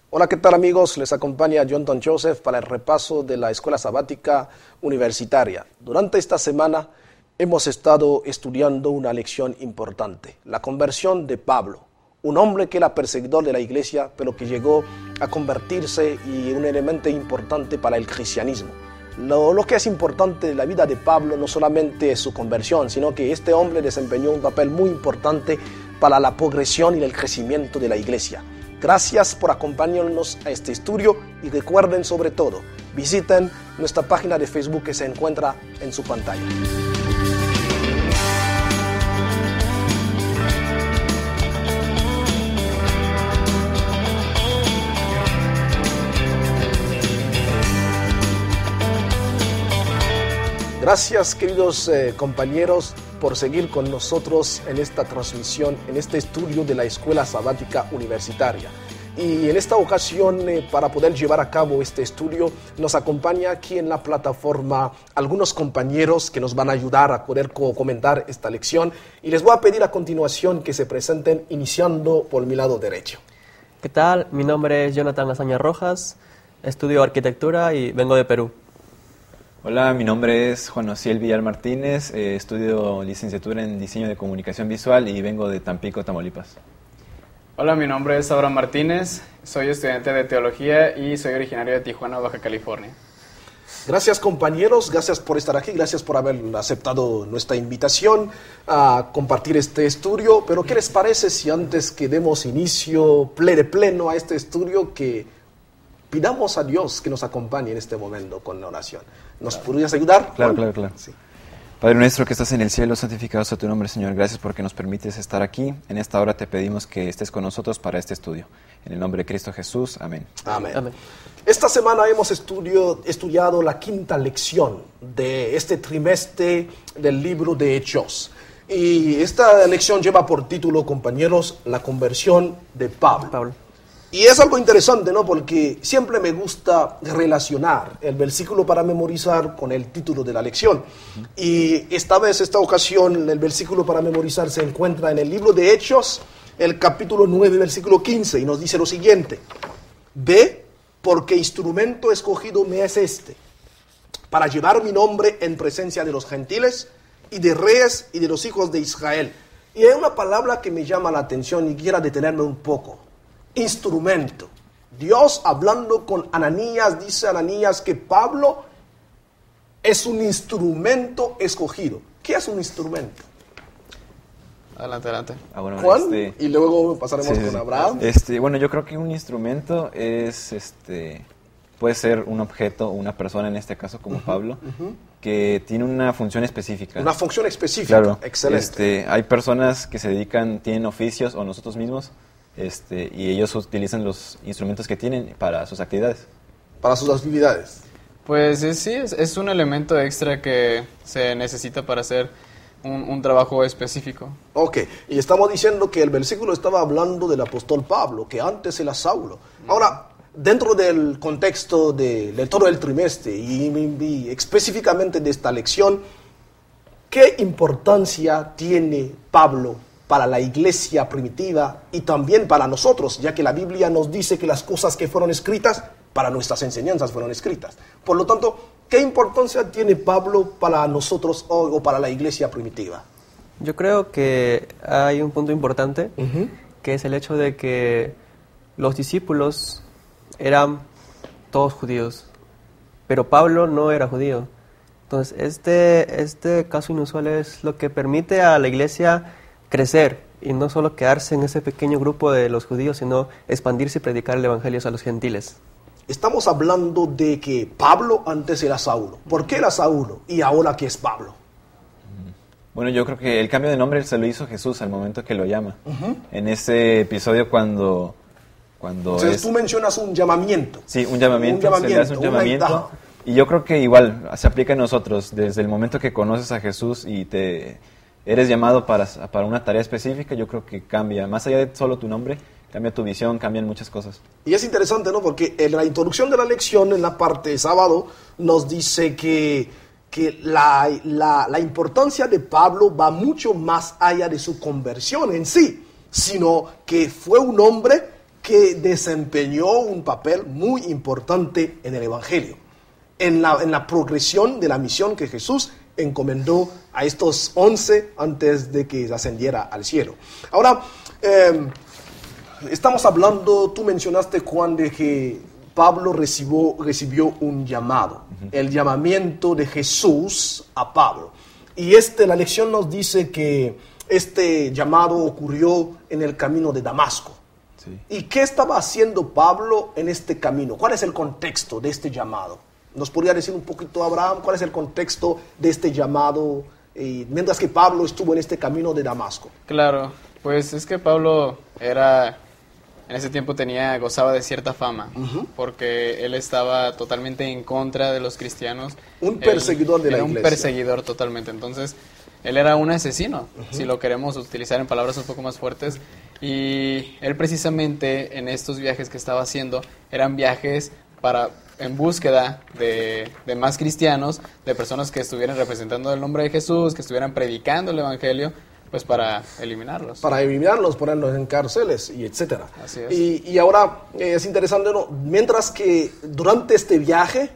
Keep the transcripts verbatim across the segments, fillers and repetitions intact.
Hola, ¿qué tal amigos? Les acompaña Jonathan Joseph para el repaso de la Escuela Sabática Universitaria. Durante esta semana hemos estado estudiando una lección importante, la conversión de Pablo, un hombre que era perseguidor de la iglesia, pero que llegó a convertirse y un elemento importante para el cristianismo. Lo, lo que es importante en la vida de Pablo no solamente es su conversión, sino que este hombre desempeñó un papel muy importante para la progresión y el crecimiento de la iglesia. Gracias por acompañarnos a este estudio y recuerden sobre todo, visiten nuestra página de Facebook que se encuentra en su pantalla. Gracias, queridos eh, compañeros, por seguir con nosotros en esta transmisión, en este estudio de la Escuela Sabática Universitaria. Y en esta ocasión, eh, para poder llevar a cabo este estudio, nos acompaña aquí en la plataforma algunos compañeros que nos van a ayudar a poder co- comentar esta lección. Y les voy a pedir a continuación que se presenten, iniciando por mi lado derecho. ¿Qué tal? Mi nombre es Jonathan Lasaña Rojas, estudio arquitectura y vengo de Perú. Hola, mi nombre es Juan Osiel Villar Martínez, eh, estudio licenciatura en diseño de comunicación visual y vengo de Tampico, Tamaulipas. Hola, mi nombre es Abraham Martínez, soy estudiante de teología y soy originario de Tijuana, Baja California. Gracias, compañeros, gracias por estar aquí, gracias por haber aceptado nuestra invitación a compartir este estudio. Pero ¿qué les parece si antes que demos inicio de pleno a este estudio que pidamos a Dios que nos acompañe en este momento con la oración? ¿Nos claro. podrías ayudar? Claro, claro, claro. Sí. Padre nuestro que estás en el cielo, santificado sea tu nombre, Señor. Gracias porque nos permites estar aquí. En esta hora te pedimos que estés con nosotros para este estudio. En el nombre de Cristo Jesús. Amén. Amén. Amén. Esta semana hemos estudio, estudiado la quinta lección de este trimestre del libro de Hechos. Y esta lección lleva por título, compañeros, la conversión de Pablo. Pablo. Y es algo interesante, ¿no? Porque siempre me gusta relacionar el versículo para memorizar con el título de la lección. Uh-huh. Y esta vez, esta ocasión, el versículo para memorizar se encuentra en el libro de Hechos, el capítulo nueve, versículo quince, y nos dice lo siguiente: Ve, porque instrumento escogido me es este, para llevar mi nombre en presencia de los gentiles y de reyes y de los hijos de Israel. Y hay una palabra que me llama la atención y quiero detenerme un poco. Instrumento. Dios hablando con Ananías, dice Ananías que Pablo es un instrumento escogido. ¿Qué es un instrumento? Adelante, adelante. Ah, bueno, Juan, este, y luego pasaremos sí, con sí. Abraham. Este, bueno, yo creo que un instrumento es, este, puede ser un objeto o una persona, en este caso como uh-huh, Pablo, uh-huh. que tiene una función específica. Una función específica, claro. Excelente. Este, hay personas que se dedican, tienen oficios, o nosotros mismos, Este, y ellos utilizan los instrumentos que tienen para sus actividades. Para sus actividades. Pues es, sí, es, es un elemento extra que se necesita para hacer un, un trabajo específico. Ok, y estamos diciendo que el versículo estaba hablando del apóstol Pablo, que antes era Saulo. Ahora, dentro del contexto de, de todo el trimestre y, y específicamente de esta lección, ¿qué importancia tiene Pablo para la iglesia primitiva y también para nosotros, ya que la Biblia nos dice que las cosas que fueron escritas, para nuestras enseñanzas fueron escritas? Por lo tanto, ¿qué importancia tiene Pablo para nosotros hoy o para la iglesia primitiva? Yo creo que hay un punto importante, uh-huh. que es el hecho de que los discípulos eran todos judíos, pero Pablo no era judío. Entonces, este, este caso inusual es lo que permite a la iglesia crecer y no solo quedarse en ese pequeño grupo de los judíos, sino expandirse y predicar el evangelio a los gentiles. Estamos hablando de que Pablo antes era Saulo. ¿Por qué era Saulo y ahora qué es Pablo? Bueno, yo creo que el cambio de nombre se lo hizo Jesús al momento que lo llama. Uh-huh. En ese episodio cuando... cuando Entonces es, tú mencionas un llamamiento. Sí, un llamamiento. Un llamamiento, se le hace un llamamiento. Y yo creo que igual se aplica a nosotros. Desde el momento que conoces a Jesús y te... eres llamado para, para una tarea específica, yo creo que cambia. Más allá de solo tu nombre, cambia tu visión, cambian muchas cosas. Y es interesante, ¿no? Porque en la introducción de la lección, en la parte de sábado, nos dice que, que la, la, la importancia de Pablo va mucho más allá de su conversión en sí, sino que fue un hombre que desempeñó un papel muy importante en el Evangelio, en la, en la progresión de la misión que Jesús encomendó a estos once antes de que ascendiera al cielo. Ahora, eh, estamos hablando, tú mencionaste, Juan, de que Pablo recibió, recibió un llamado, uh-huh. el llamamiento de Jesús a Pablo. Y este, la lección nos dice que este llamado ocurrió en el camino de Damasco. Sí. ¿Y qué estaba haciendo Pablo en este camino? ¿Cuál es el contexto de este llamado? ¿Nos podría decir un poquito, Abraham, cuál es el contexto de este llamado eh, mientras que Pablo estuvo en este camino de Damasco? Claro, pues es que Pablo era, en ese tiempo tenía, gozaba de cierta fama, uh-huh. porque él estaba totalmente en contra de los cristianos. Un perseguidor él, de la era iglesia. Un perseguidor totalmente, entonces él era un asesino, uh-huh. si lo queremos utilizar en palabras un poco más fuertes. Y él precisamente en estos viajes que estaba haciendo eran viajes para en búsqueda de, de más cristianos, de personas que estuvieran representando el nombre de Jesús, que estuvieran predicando el evangelio, pues para eliminarlos. Para eliminarlos, ponerlos en cárceles y etcétera. Así es. Y, y ahora eh, es interesante, ¿no? Mientras que durante este viaje,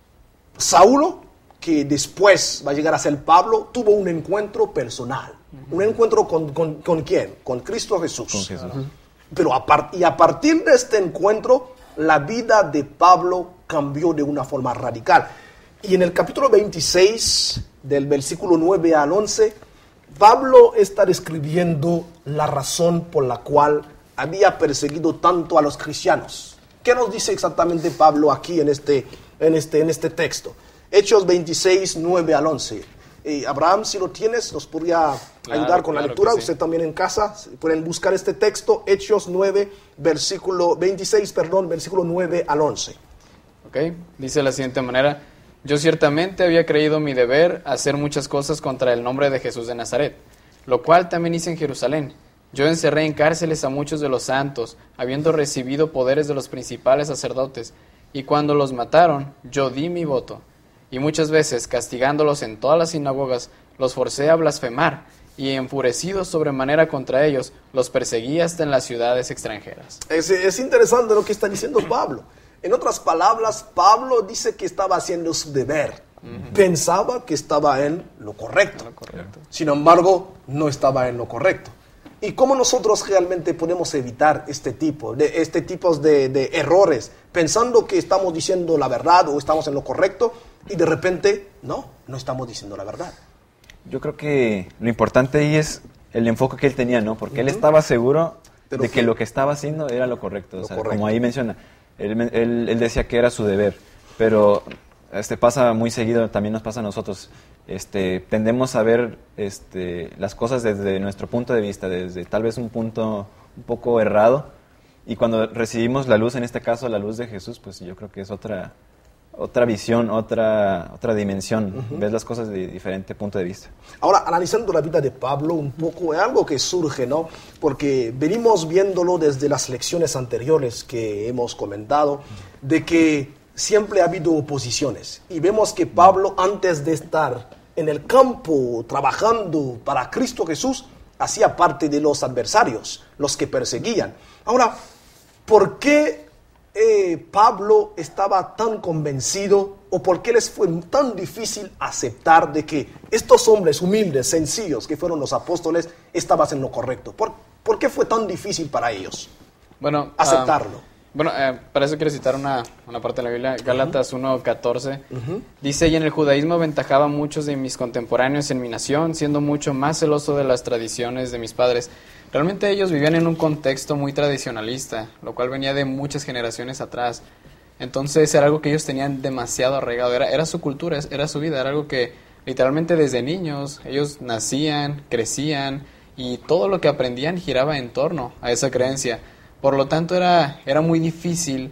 Saulo, que después va a llegar a ser Pablo, tuvo un encuentro personal. Un encuentro con, con, ¿con quién? Con Cristo Jesús. Con Jesús. Uh-huh. Pero a part- y a partir de este encuentro, la vida de Pablo cambió de una forma radical. Y en el capítulo veintiséis, del versículo nueve al once, Pablo está describiendo la razón por la cual había perseguido tanto a los cristianos. ¿Qué nos dice exactamente Pablo aquí en este, en este, en este texto? Hechos veintiséis, nueve al once. Eh, Abraham, si lo tienes, nos podría claro, ayudar con claro la lectura. Sí. Usted también en casa pueden buscar este texto, Hechos nueve, versículo veintiséis, perdón, versículo nueve al once. Ok, dice de la siguiente manera: yo ciertamente había creído mi deber hacer muchas cosas contra el nombre de Jesús de Nazaret, lo cual también hice en Jerusalén. Yo encerré en cárceles a muchos de los santos, habiendo recibido poderes de los principales sacerdotes, y cuando los mataron, yo di mi voto. Y muchas veces, castigándolos en todas las sinagogas, los forcé a blasfemar, y enfurecidos sobremanera contra ellos, los perseguí hasta en las ciudades extranjeras. Es, es interesante lo que está diciendo Pablo. En otras palabras, Pablo dice que estaba haciendo su deber. Uh-huh. Pensaba que estaba en lo correcto. Lo correcto. Sin embargo, no estaba en lo correcto. ¿Y cómo nosotros realmente podemos evitar este tipo de, este tipo de, de errores? Pensando que estamos diciendo la verdad o estamos en lo correcto y de repente, no, no estamos diciendo la verdad. Yo creo que lo importante ahí es el enfoque que él tenía, ¿no? Porque uh-huh. él estaba seguro Pero de que, que lo que estaba haciendo era lo correcto. Lo o sea, correcto. Como ahí menciona, él, él, él decía que era su deber, pero este pasa muy seguido, también nos pasa a nosotros. Este, tendemos a ver este, las cosas desde nuestro punto de vista, desde tal vez un punto un poco errado, y cuando recibimos la luz, en este caso la luz de Jesús, pues yo creo que es otra, otra visión, otra, otra dimensión, uh-huh. ves las cosas de diferente punto de vista. Ahora, analizando la vida de Pablo un poco, es algo que surge, ¿no? Porque venimos viéndolo desde las lecciones anteriores que hemos comentado, de que siempre ha habido oposiciones, y vemos que Pablo, antes de estar en el campo trabajando para Cristo Jesús, hacía parte de los adversarios, los que perseguían. Ahora, ¿por qué eh, Pablo estaba tan convencido, o por qué les fue tan difícil aceptar de que estos hombres humildes, sencillos, que fueron los apóstoles, estaban en lo correcto? ¿Por, por qué fue tan difícil para ellos bueno, aceptarlo? Um... Bueno, eh, para eso quiero citar una, una parte de la Biblia, Gálatas uh-huh. uno catorce. Uh-huh. Dice, y en el judaísmo aventajaba a muchos de mis contemporáneos en mi nación, siendo mucho más celoso de las tradiciones de mis padres. Realmente ellos vivían en un contexto muy tradicionalista, lo cual venía de muchas generaciones atrás. Entonces era algo que ellos tenían demasiado arraigado, era, era su cultura, era su vida, era algo que literalmente desde niños ellos nacían, crecían, y todo lo que aprendían giraba en torno a esa creencia. Por lo tanto, era, era muy difícil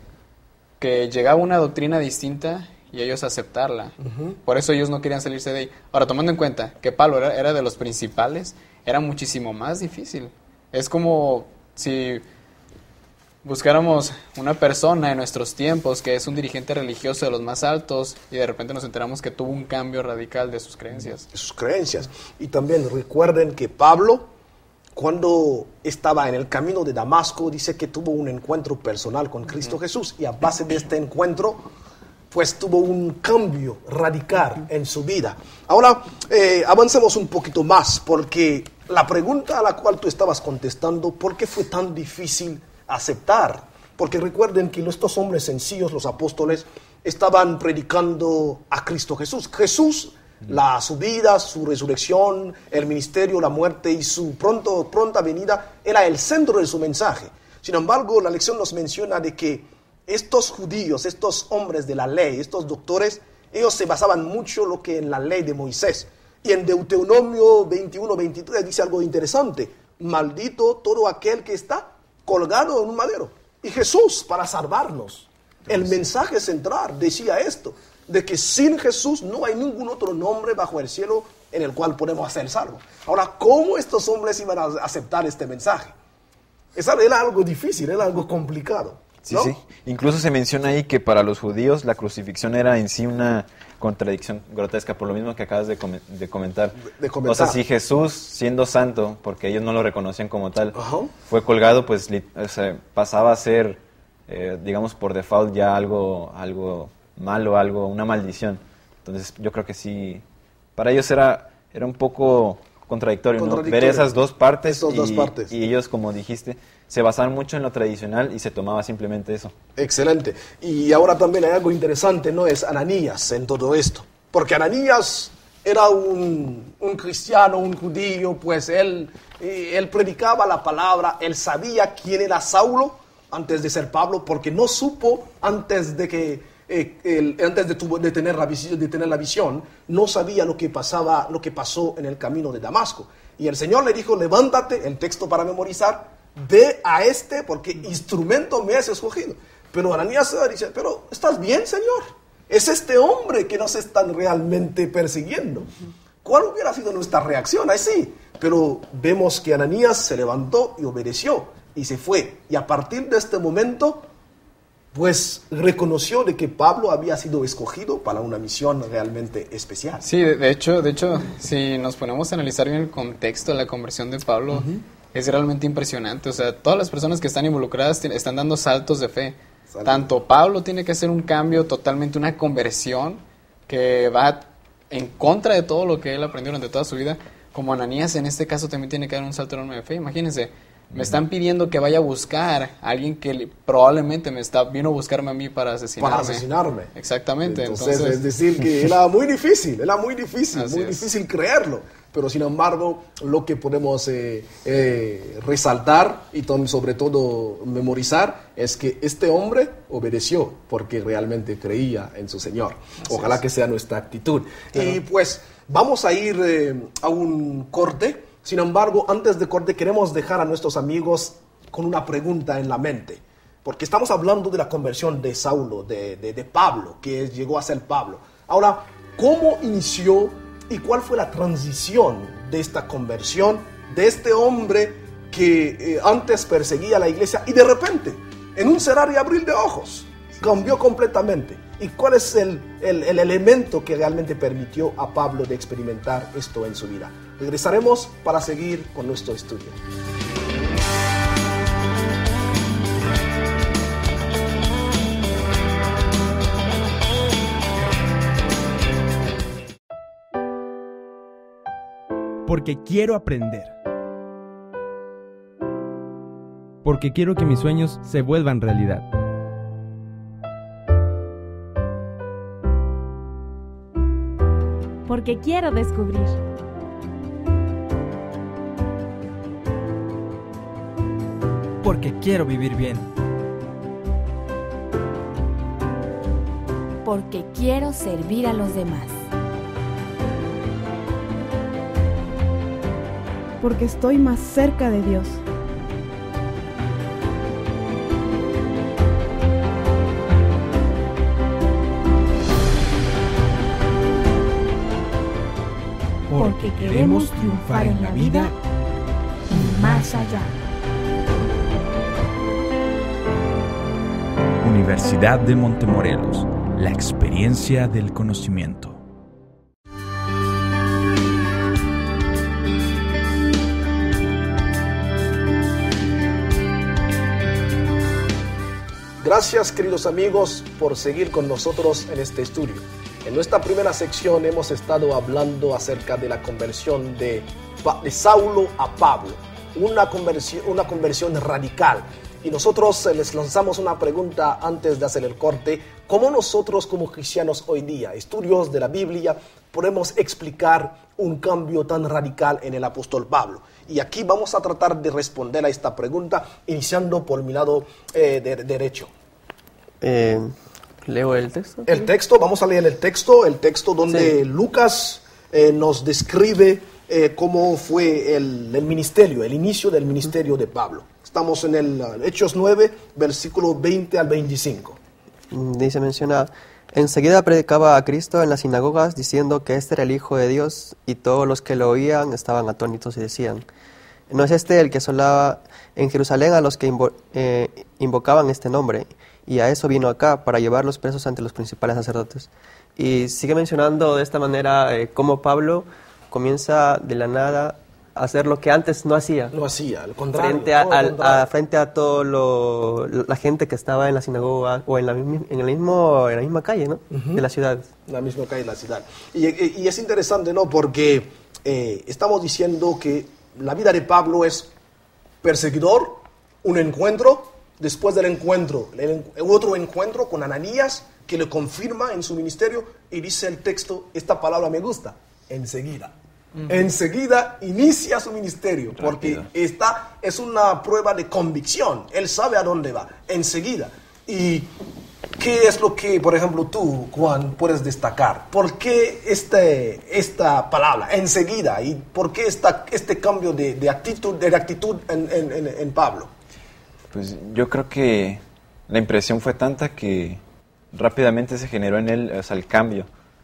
que llegaba una doctrina distinta y ellos aceptarla. Uh-huh. Por eso ellos no querían salirse de ahí. Ahora, tomando en cuenta que Pablo era, era de los principales, era muchísimo más difícil. Es como si buscáramos una persona en nuestros tiempos que es un dirigente religioso de los más altos y de repente nos enteramos que tuvo un cambio radical de sus creencias. De sus creencias. Y también recuerden que Pablo cuando estaba en el camino de Damasco, dice que tuvo un encuentro personal con Cristo uh-huh. Jesús, y a base de este encuentro, pues tuvo un cambio radical en su vida. Ahora, eh, avancemos un poquito más, porque la pregunta a la cual tú estabas contestando, ¿por qué fue tan difícil aceptar? Porque recuerden que estos hombres sencillos, los apóstoles, estaban predicando a Cristo Jesús. Jesús, la, su vida, su resurrección, el ministerio, la muerte y su pronto, pronta venida era el centro de su mensaje. Sin embargo, la lección nos menciona de que estos judíos, estos hombres de la ley, estos doctores, ellos se basaban mucho lo que en la ley de Moisés. Y en Deuteronomio veintiuno, veintitrés dice algo interesante: maldito todo aquel que está colgado en un madero. Y Jesús, para salvarnos, el mensaje central decía esto, de que sin Jesús no hay ningún otro nombre bajo el cielo en el cual podemos ser salvos. Ahora, ¿cómo estos hombres iban a aceptar este mensaje? Eso era algo difícil, era algo complicado, ¿no? Sí, sí. Incluso se menciona ahí que para los judíos la crucifixión era en sí una contradicción grotesca, por lo mismo que acabas de, com- de comentar. De comentar. O sea, si Jesús, siendo santo, porque ellos no lo reconocían como tal, Ajá. fue colgado, pues li- o sea, pasaba a ser, eh, digamos, por default ya algo, algo malo, algo, una maldición. Entonces yo creo que sí, para ellos era, era un poco contradictorio, contradictorio. ¿no? Ver esas dos partes, Esas y, dos partes. y ellos, como dijiste, se basaban mucho en lo tradicional y se tomaba simplemente eso. Excelente. Y ahora también hay algo interesante, ¿no? Es Ananías en todo esto. Porque Ananías era un, un cristiano, un judío, pues él, él predicaba la palabra, él sabía quién era Saulo antes de ser Pablo, porque no supo antes de que Eh, el, antes de, tu, de, tener la visión, de tener la visión, no sabía lo que pasaba, lo que pasó en el camino de Damasco. Y el Señor le dijo: levántate, el texto para memorizar, ve a este, porque instrumento me has escogido. Pero Ananías dice: pero ¿estás bien, Señor? Es este hombre que nos están realmente persiguiendo. ¿Cuál hubiera sido nuestra reacción? Ahí sí. Pero vemos que Ananías se levantó y obedeció y se fue. Y a partir de este momento, pues reconoció de que Pablo había sido escogido para una misión realmente especial. Sí, de, de hecho, de hecho, si nos ponemos a analizar bien el contexto de la conversión de Pablo, uh-huh. es realmente impresionante. O sea, todas las personas que están involucradas t- están dando saltos de fe. Salto. Tanto Pablo tiene que hacer un cambio totalmente, una conversión que va en contra de todo lo que él aprendió durante toda su vida, como Ananías en este caso también tiene que dar un salto enorme de fe. Imagínense, me están pidiendo que vaya a buscar a alguien que probablemente me está vino a buscarme a mí para asesinarme. Para asesinarme. Exactamente. Entonces, entonces es decir, que era muy difícil, era muy difícil, Así muy es. difícil creerlo. Pero sin embargo, lo que podemos eh, eh, resaltar y tom- sobre todo memorizar es que este hombre obedeció porque realmente creía en su Señor. Así Ojalá es. que sea nuestra actitud. Claro. Y pues vamos a ir eh, a un corte. Sin embargo, antes de corte queremos dejar a nuestros amigos con una pregunta en la mente. Porque estamos hablando de la conversión de Saulo, de, de, de Pablo, que llegó a ser Pablo. Ahora, ¿cómo inició y cuál fue la transición de esta conversión, de este hombre que eh, antes perseguía a la iglesia y de repente, en un cerrar y abrir de ojos, cambió completamente? ¿Y cuál es el, el, el elemento que realmente permitió a Pablo de experimentar esto en su vida? Regresaremos para seguir con nuestro estudio. Porque quiero aprender. Porque quiero que mis sueños se vuelvan realidad. Porque quiero descubrir. Porque quiero vivir bien. Porque quiero servir a los demás. Porque estoy más cerca de Dios. Porque queremos triunfar en la vida y más allá. Universidad de Montemorelos, la experiencia del conocimiento. Gracias, queridos amigos, por seguir con nosotros en este estudio. En nuestra primera sección hemos estado hablando acerca de la conversión de, de Saulo a Pablo, una conversión, una conversión radical. Y nosotros les lanzamos una pregunta antes de hacer el corte: ¿cómo nosotros como cristianos hoy día, estudios de la Biblia, podemos explicar un cambio tan radical en el apóstol Pablo? Y aquí vamos a tratar de responder a esta pregunta, iniciando por mi lado eh, de, derecho. Eh, ¿Leo el texto? El texto, vamos a leer el texto, el texto donde sí. Lucas eh, nos describe eh, cómo fue el, el ministerio, el inicio del ministerio de Pablo. Estamos en el uh, Hechos nueve, versículo veinte al veinticinco. Dice, menciona: enseguida predicaba a Cristo en las sinagogas, diciendo que este era el Hijo de Dios, y todos los que lo oían estaban atónitos y decían: ¿no es este el que asolaba en Jerusalén a los que invo- eh, invocaban este nombre? Y a eso vino acá, para llevarlos presos ante los principales sacerdotes. Y sigue mencionando de esta manera eh, cómo Pablo comienza de la nada a hacer lo que antes no hacía. No hacía, al contrario. Frente a, al al, contrario. a, frente a todo lo, la gente que estaba en la sinagoga o en la, en el mismo, en la misma calle, ¿no? Uh-huh. De la ciudad. En la misma calle de la ciudad. Y, y, y es interesante, ¿no? Porque eh, estamos diciendo que la vida de Pablo es perseguidor, un encuentro, después del encuentro, el, otro encuentro con Ananías, que le confirma en su ministerio, y dice el texto, esta palabra me gusta, enseguida. Uh-huh. Enseguida inicia su ministerio, rápido, porque esta es una prueba de convicción. Él sabe a dónde va, enseguida. ¿Y qué es lo que, por ejemplo, tú, Juan, puedes destacar? ¿Por qué este, esta palabra, enseguida? ¿Y por qué esta, este cambio de, de actitud, de actitud en, en, en, en Pablo? Pues yo creo que la impresión fue tanta que rápidamente se generó en él, o sea, el cambio.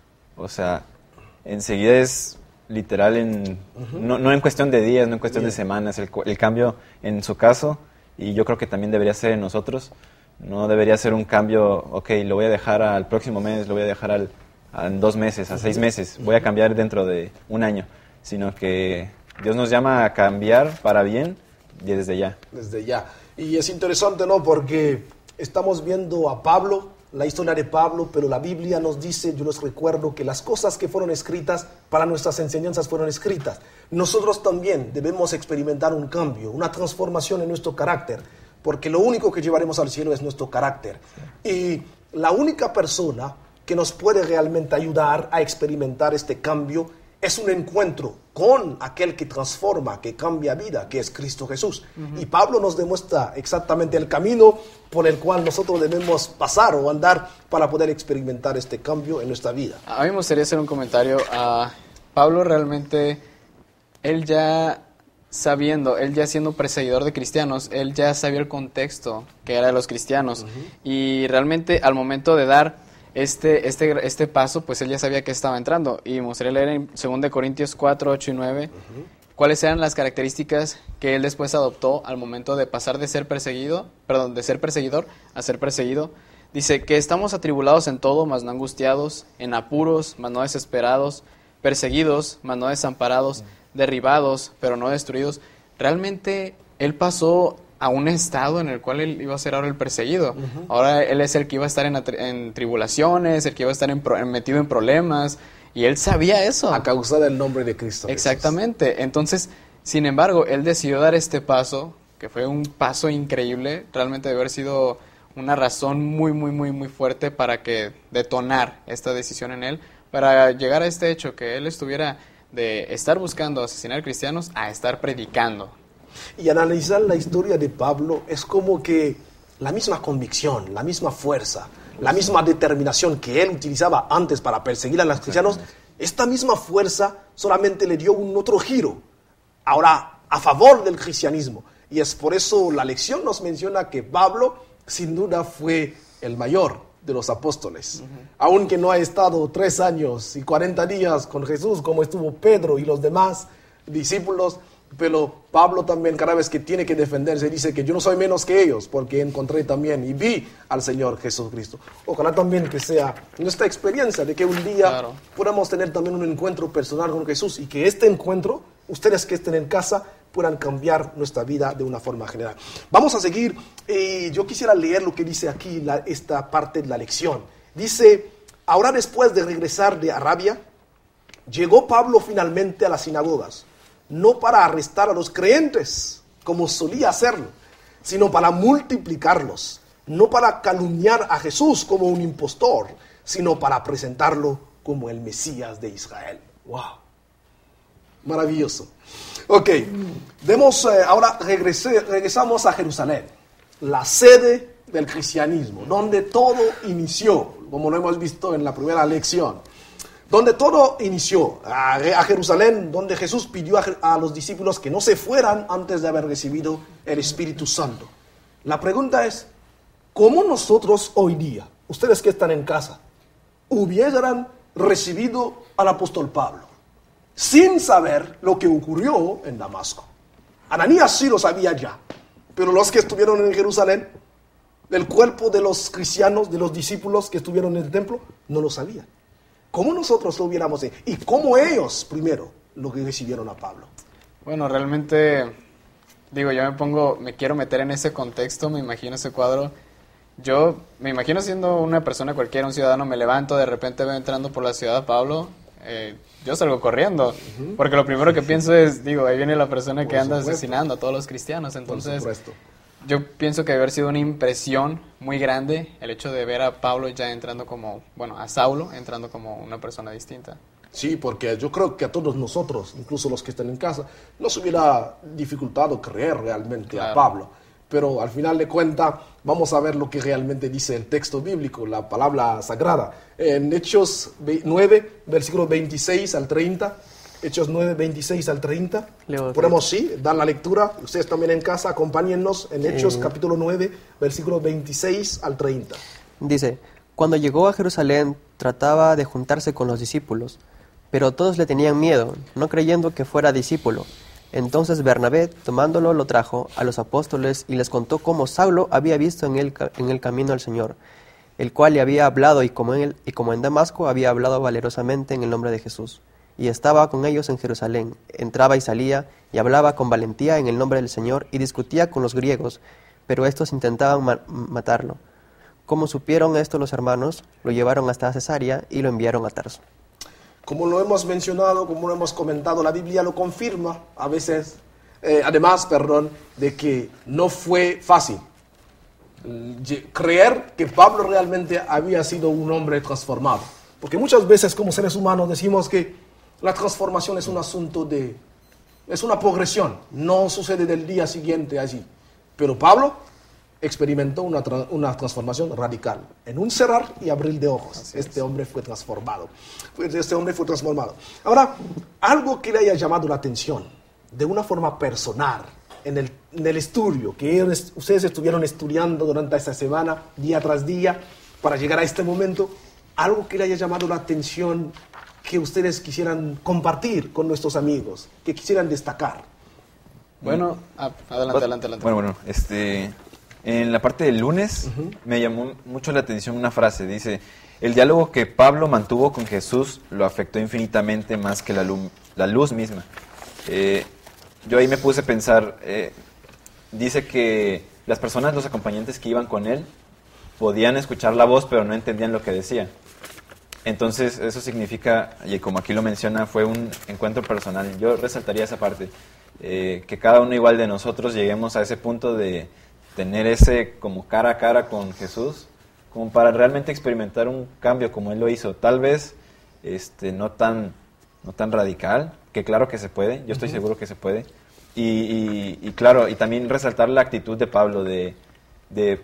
O sea, enseguida es literal, en uh-huh. no, no en cuestión de días, no en cuestión Bien. de semanas. El, el cambio en su caso, y yo creo que también debería ser en nosotros, no debería ser un cambio, ok, lo voy a dejar al próximo mes, lo voy a dejar al, a en dos meses, a uh-huh. seis meses, voy a cambiar dentro de un año, sino que Dios nos llama a cambiar para bien y desde ya. Desde ya. Y es interesante, ¿no? Porque estamos viendo a Pablo, la historia de Pablo, pero la Biblia nos dice, yo les recuerdo, que las cosas que fueron escritas para nuestras enseñanzas fueron escritas. Nosotros también debemos experimentar un cambio, una transformación en nuestro carácter, porque lo único que llevaremos al cielo es nuestro carácter. Y la única persona que nos puede realmente ayudar a experimentar este cambio es un encuentro con aquel que transforma, que cambia vida, que es Cristo Jesús. Uh-huh. Y Pablo nos demuestra exactamente el camino por el cual nosotros debemos pasar o andar para poder experimentar este cambio en nuestra vida. A mí me gustaría hacer un comentario. Uh, Pablo realmente, él ya sabiendo, él ya siendo perseguidor de cristianos, él ya sabía el contexto que era de los cristianos. Uh-huh. Y realmente al momento de dar Este, este, este paso, pues él ya sabía que estaba entrando. Y me gustaría leer en dos Corintios cuatro, ocho y nueve uh-huh. cuáles eran las características que él después adoptó al momento de pasar de ser perseguido, perdón, de ser perseguidor a ser perseguido. Dice que estamos atribulados en todo, mas no angustiados, en apuros, mas no desesperados, perseguidos, mas no desamparados, uh-huh. derribados, pero no destruidos. Realmente él pasó a un estado en el cual él iba a ser ahora el perseguido. Uh-huh. Ahora él es el que iba a estar en, en tribulaciones, el que iba a estar en pro, metido en problemas, y él sabía eso. A causa del nombre de Cristo. Exactamente. Jesús. Entonces, sin embargo, él decidió dar este paso, que fue un paso increíble, realmente debe haber sido una razón muy, muy, muy, muy fuerte para que detonar esta decisión en él, para llegar a este hecho, que él estuviera de estar buscando asesinar cristianos a estar predicando. Y analizar la historia de Pablo es como que la misma convicción, la misma fuerza, la misma determinación que él utilizaba antes para perseguir a los cristianos, esta misma fuerza solamente le dio un otro giro, ahora a favor del cristianismo. Y es por eso la lección nos menciona que Pablo sin duda fue el mayor de los apóstoles. Uh-huh. Aunque no ha estado tres años y cuarenta días con Jesús como estuvo Pedro y los demás discípulos, pero Pablo también cada vez que tiene que defenderse dice que yo no soy menos que ellos porque encontré también y vi al Señor Jesucristo. Ojalá también que sea nuestra experiencia de que un día claro. podamos tener también un encuentro personal con Jesús y que este encuentro, ustedes que estén en casa, puedan cambiar nuestra vida de una forma general. Vamos a seguir, y yo quisiera leer lo que dice aquí la, esta parte de la lección. Dice, ahora después de regresar de Arabia, llegó Pablo finalmente a las sinagogas, no para arrestar a los creyentes, como solía hacerlo, sino para multiplicarlos, no para calumniar a Jesús como un impostor, sino para presentarlo como el Mesías de Israel. ¡Wow! Maravilloso. Ok, demos, eh, ahora regrese, regresamos a Jerusalén, la sede del cristianismo, donde todo inició, como lo hemos visto en la primera lección. Donde todo inició, a, a Jerusalén, donde Jesús pidió a, a los discípulos que no se fueran antes de haber recibido el Espíritu Santo. La pregunta es, ¿cómo nosotros hoy día, ustedes que están en casa, hubieran recibido al apóstol Pablo, sin saber lo que ocurrió en Damasco? Ananías sí lo sabía ya, pero los que estuvieron en Jerusalén, del cuerpo de los cristianos, de los discípulos que estuvieron en el templo, no lo sabían. ¿Cómo nosotros lo hubiéramos hecho? ¿Y cómo ellos primero lo que recibieron a Pablo? Bueno, realmente, digo, yo me pongo, me quiero meter en ese contexto, me imagino ese cuadro. Yo me imagino siendo una persona cualquiera, un ciudadano, me levanto, de repente veo entrando por la ciudad a Pablo, eh, yo salgo corriendo, uh-huh. porque lo primero que pienso es, digo, ahí viene la persona por que anda supuesto. asesinando a todos los cristianos, entonces yo pienso que debe haber sido una impresión muy grande el hecho de ver a Pablo ya entrando como, bueno, a Saulo entrando como una persona distinta. Sí, porque yo creo que a todos nosotros, incluso los que están en casa, nos hubiera dificultado creer realmente claro. a Pablo. Pero al final de cuentas, vamos a ver lo que realmente dice el texto bíblico, la palabra sagrada. En Hechos nueve, versículos veintiséis al treinta, Hechos nueve, veintiséis al treinta. Leo, podemos, sí, dar la lectura. Ustedes también en casa, acompáñennos en Hechos eh, capítulo nueve, versículos veintiséis al treinta. Dice, cuando llegó a Jerusalén, trataba de juntarse con los discípulos, pero todos le tenían miedo, no creyendo que fuera discípulo. Entonces Bernabé, tomándolo, lo trajo a los apóstoles y les contó cómo Saulo había visto en el, en el camino al Señor, el cual le había hablado y como, en el, y como en Damasco había hablado valerosamente en el nombre de Jesús. Y estaba con ellos en Jerusalén, entraba y salía, y hablaba con valentía en el nombre del Señor, y discutía con los griegos, pero estos intentaban ma- matarlo. Como supieron esto los hermanos, lo llevaron hasta Cesarea y lo enviaron a Tarso. Como lo hemos mencionado, como lo hemos comentado, la Biblia lo confirma, a veces, eh, además, perdón, de que no fue fácil creer que Pablo realmente había sido un hombre transformado. Porque muchas veces como seres humanos decimos que la transformación es un asunto de, es una progresión, no sucede del día siguiente allí. Pero Pablo experimentó una, tra- una transformación radical. En un cerrar y abrir de ojos, Así este es. hombre fue transformado. Este hombre fue transformado. Ahora, algo que le haya llamado la atención, de una forma personal, en el, en el estudio, que ellos, ustedes estuvieron estudiando durante esta semana, día tras día, para llegar a este momento, algo que le haya llamado la atención, que ustedes quisieran compartir con nuestros amigos, que quisieran destacar. Bueno, ah, adelante, adelante, adelante. Bueno, bueno, este, en la parte del lunes uh-huh. me llamó mucho la atención una frase, dice, el diálogo que Pablo mantuvo con Jesús lo afectó infinitamente más que la luz, la luz misma. Eh, yo ahí me puse a pensar, eh, dice que las personas, los acompañantes que iban con él, podían escuchar la voz, pero no entendían lo que decía. Entonces, eso significa, y como aquí lo menciona, fue un encuentro personal. Yo resaltaría esa parte, eh, que cada uno igual de nosotros lleguemos a ese punto de tener ese como cara a cara con Jesús, como para realmente experimentar un cambio como Él lo hizo. Tal vez este, no tan, no tan radical, que claro que se puede, yo estoy uh-huh. seguro que se puede. Y, y, y claro, y también resaltar la actitud de Pablo de... de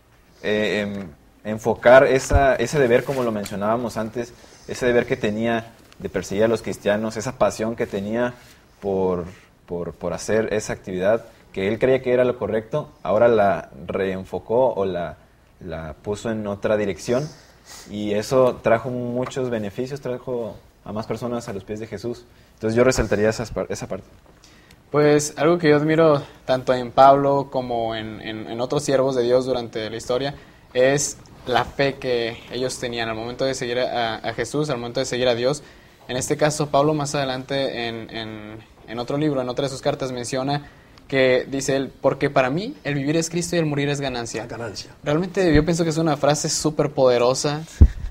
eh, em, enfocar esa, ese deber, como lo mencionábamos antes, ese deber que tenía de perseguir a los cristianos, esa pasión que tenía por, por, por hacer esa actividad, que él creía que era lo correcto, ahora la reenfocó o la, la puso en otra dirección, y eso trajo muchos beneficios, trajo a más personas a los pies de Jesús. Entonces yo resaltaría esa, esa parte. Pues algo que yo admiro tanto en Pablo como en, en, en otros siervos de Dios durante la historia es la fe que ellos tenían al momento de seguir a, a Jesús, al momento de seguir a Dios. En este caso, Pablo más adelante en, en, en otro libro, en otra de sus cartas, menciona que dice él, porque para mí el vivir es Cristo y el morir es ganancia. Ganancia. Realmente yo pienso que es una frase súper poderosa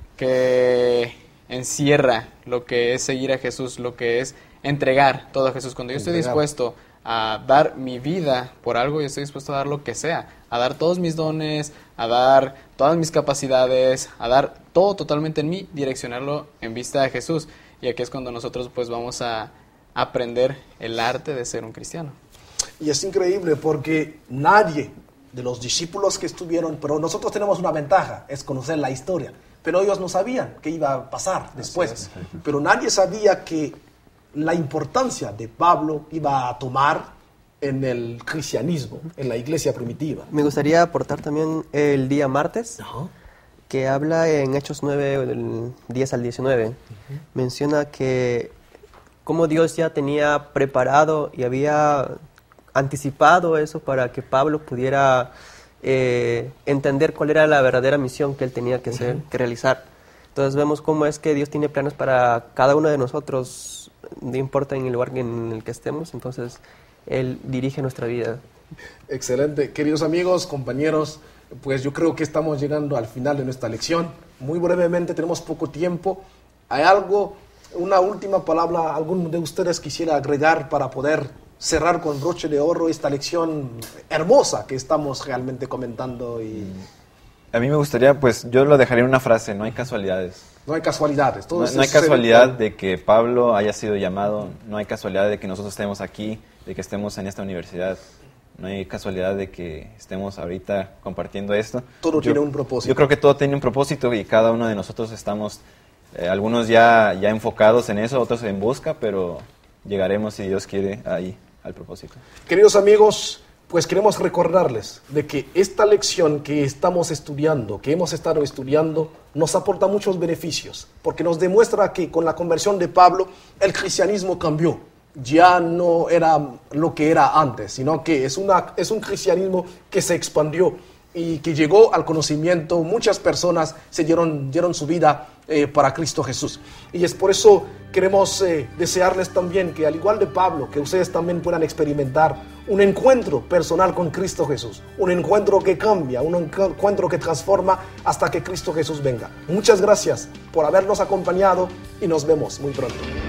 que encierra lo que es seguir a Jesús, lo que es entregar todo a Jesús. Cuando yo estoy Entregar. dispuesto a dar mi vida por algo, yo estoy dispuesto a dar lo que sea, a dar todos mis dones, a dar todas mis capacidades, a dar todo totalmente en mí, direccionarlo en vista a Jesús. Y aquí es cuando nosotros pues vamos a aprender el arte de ser un cristiano. Y es increíble porque nadie de los discípulos que estuvieron, pero nosotros tenemos una ventaja, es conocer la historia, pero ellos no sabían qué iba a pasar después. Pero nadie sabía que la importancia de Pablo iba a tomar en el cristianismo, en la iglesia primitiva. Me gustaría aportar también el día martes, Ajá. que habla en Hechos nueve, del diez al diecinueve. Uh-huh. Menciona que cómo Dios ya tenía preparado y había anticipado eso para que Pablo pudiera eh, entender cuál era la verdadera misión que él tenía que, hacer, uh-huh. que realizar. Entonces vemos cómo es que Dios tiene planes para cada uno de nosotros, no importa en el lugar en el que estemos, entonces Él dirige nuestra vida. Excelente. Queridos amigos, compañeros, pues yo creo que estamos llegando al final de nuestra lección. Muy brevemente, tenemos poco tiempo. ¿Hay algo, una última palabra, alguno de ustedes quisiera agregar para poder cerrar con broche de oro esta lección hermosa que estamos realmente comentando? Y a mí me gustaría, pues yo lo dejaría en una frase: no hay casualidades. No hay casualidades. Todo no, no hay casualidad de que Pablo haya sido llamado, no hay casualidad de que nosotros estemos aquí, de que estemos en esta universidad, no hay casualidad de que estemos ahorita compartiendo esto. Todo yo, tiene un propósito. Yo creo que todo tiene un propósito y cada uno de nosotros estamos, eh, algunos ya, ya enfocados en eso, otros en busca, pero llegaremos, si Dios quiere, ahí al propósito. Queridos amigos, pues queremos recordarles de que esta lección que estamos estudiando, que hemos estado estudiando, nos aporta muchos beneficios, porque nos demuestra que con la conversión de Pablo, el cristianismo cambió. Ya no era lo que era antes, sino que es, una, es un cristianismo que se expandió y que llegó al conocimiento. Muchas personas se dieron, dieron su vida eh, para Cristo Jesús. Y es por eso queremos eh, desearles también que, al igual de Pablo, que ustedes también puedan experimentar un encuentro personal con Cristo Jesús, un encuentro que cambia, un encuentro que transforma hasta que Cristo Jesús venga. Muchas gracias por habernos acompañado y nos vemos muy pronto.